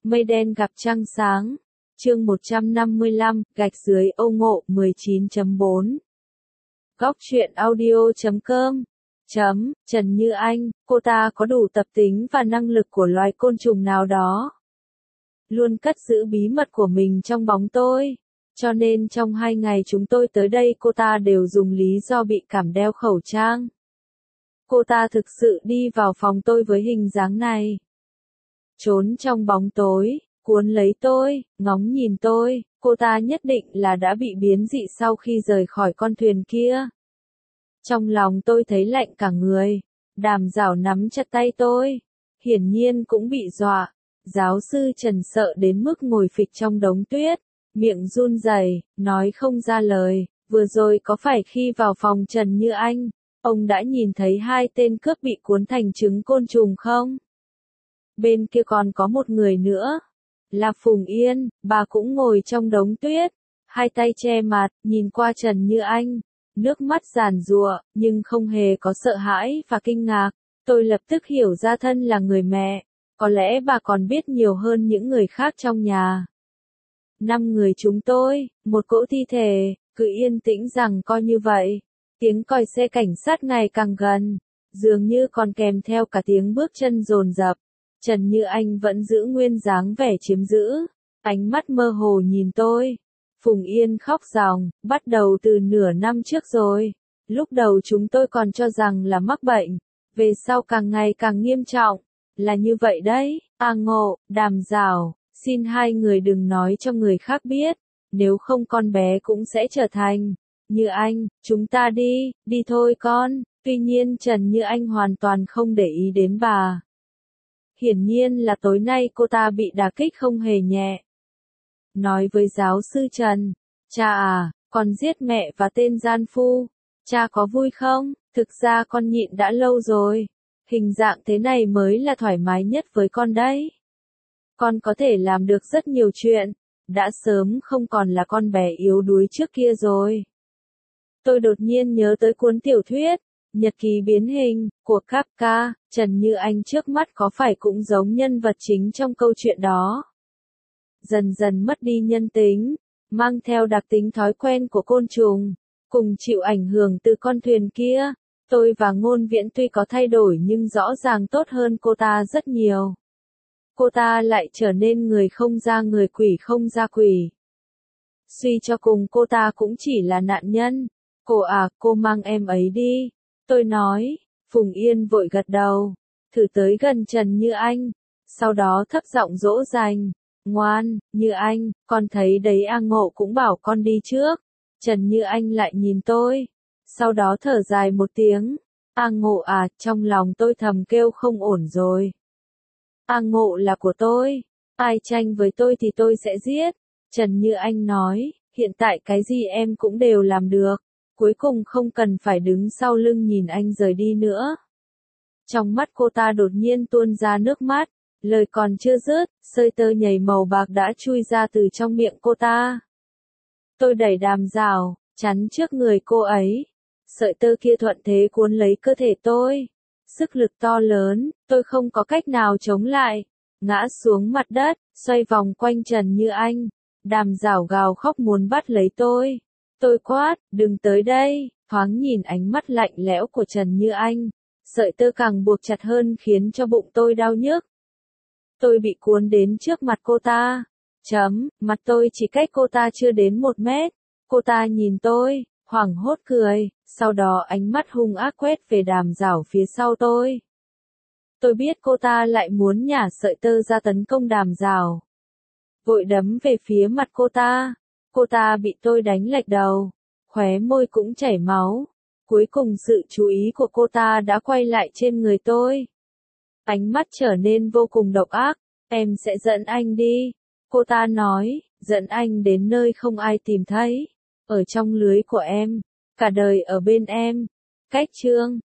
Mây đen gặp trăng sáng. Chương 155, gạch dưới Âu Ngộ 19.4. Góc truyện audio.com. Trần Như Anh, cô ta có đủ tập tính và năng lực của loài côn trùng nào đó. Luôn cất giữ bí mật của mình trong bóng tối. Cho nên trong 2 ngày chúng tôi tới đây cô ta đều dùng lý do bị cảm đeo khẩu trang. Cô ta thực sự đi vào phòng tôi với hình dáng này. Trốn trong bóng tối, cuốn lấy tôi, ngóng nhìn tôi, cô ta nhất định là đã bị biến dị sau khi rời khỏi con thuyền kia. Trong lòng tôi thấy lạnh cả người, Đàm Giảo nắm chặt tay tôi, hiển nhiên cũng bị dọa. Giáo sư Trần sợ đến mức ngồi phịch trong đống tuyết, miệng run rẩy, nói không ra lời. Vừa rồi có phải khi vào phòng Trần Như Anh, ông đã nhìn thấy 2 tên cướp bị cuốn thành trứng côn trùng không? Bên kia còn có một người nữa, là Phùng Yên, bà cũng ngồi trong đống tuyết, 2 tay che mặt, nhìn qua Trần Như Anh, nước mắt giàn giụa, nhưng không hề có sợ hãi và kinh ngạc. Tôi lập tức hiểu ra thân là người mẹ, có lẽ bà còn biết nhiều hơn những người khác trong nhà. 5 người chúng tôi, một cỗ thi thể, cứ yên tĩnh rằng coi như vậy. Tiếng còi xe cảnh sát ngày càng gần, dường như còn kèm theo cả tiếng bước chân dồn dập. Trần Như Anh vẫn giữ nguyên dáng vẻ chiếm giữ, ánh mắt mơ hồ nhìn tôi. Phùng Yên khóc ròng, bắt đầu từ nửa năm trước rồi. Lúc đầu chúng tôi còn cho rằng là mắc bệnh, về sau càng ngày càng nghiêm trọng. Là như vậy đấy, Ngộ, Đàm Giảo, xin 2 người đừng nói cho người khác biết, nếu không con bé cũng sẽ trở thành Như Anh, chúng ta đi thôi con. Tuy nhiên Trần Như Anh hoàn toàn không để ý đến bà. Hiển nhiên là tối nay cô ta bị đả kích không hề nhẹ. Nói với giáo sư Trần, cha à, con giết mẹ và tên gian phu, cha có vui không? Thực ra con nhịn đã lâu rồi, hình dạng thế này mới là thoải mái nhất với con đấy. Con có thể làm được rất nhiều chuyện, đã sớm không còn là con bé yếu đuối trước kia rồi. Tôi đột nhiên nhớ tới cuốn tiểu thuyết Nhật ký biến hình của Kafka, Trần Như Anh trước mắt có phải cũng giống nhân vật chính trong câu chuyện đó. Dần dần mất đi nhân tính, mang theo đặc tính thói quen của côn trùng, cùng chịu ảnh hưởng từ con thuyền kia. Tôi và Ngôn Viễn tuy có thay đổi nhưng rõ ràng tốt hơn cô ta rất nhiều. Cô ta lại trở nên người không ra người quỷ không ra quỷ. Suy cho cùng cô ta cũng chỉ là nạn nhân. Cô à, cô mang em ấy đi. Tôi nói, Phùng Yên vội gật đầu, thử tới gần Trần Như Anh, sau đó thấp giọng dỗ dành, ngoan, Như Anh, con thấy đấy Ngộ cũng bảo con đi trước. Trần Như Anh lại nhìn tôi, sau đó thở dài một tiếng, Ngộ à, trong lòng tôi thầm kêu không ổn rồi. Ngộ là của tôi, ai tranh với tôi thì tôi sẽ giết. Trần Như Anh nói, hiện tại cái gì em cũng đều làm được. Cuối cùng không cần phải đứng sau lưng nhìn anh rời đi nữa. Trong mắt cô ta đột nhiên tuôn ra nước mắt, lời còn chưa dứt, sợi tơ nhảy màu bạc đã chui ra từ trong miệng cô ta. Tôi đẩy Đàm Giảo, chắn trước người cô ấy. Sợi tơ kia thuận thế cuốn lấy cơ thể tôi. Sức lực to lớn, tôi không có cách nào chống lại. Ngã xuống mặt đất, xoay vòng quanh Trần Như Anh. Đàm Giảo gào khóc muốn bắt lấy tôi. Tôi quát, đừng tới đây, thoáng nhìn ánh mắt lạnh lẽo của Trần Như Anh. Sợi tơ càng buộc chặt hơn khiến cho bụng tôi đau nhức. Tôi bị cuốn đến trước mặt cô ta. Mặt tôi chỉ cách cô ta chưa đến 1 mét. Cô ta nhìn tôi, hoảng hốt cười, sau đó ánh mắt hung ác quét về Đàm Giảo phía sau tôi. Tôi biết cô ta lại muốn nhả sợi tơ ra tấn công Đàm Giảo. Vội đấm về phía mặt cô ta. Cô ta bị tôi đánh lệch đầu, khóe môi cũng chảy máu. Cuối cùng sự chú ý của cô ta đã quay lại trên người tôi. Ánh mắt trở nên vô cùng độc ác. Em sẽ dẫn anh đi. Cô ta nói, dẫn anh đến nơi không ai tìm thấy. Ở trong lưới của em. Cả đời ở bên em. Cách chương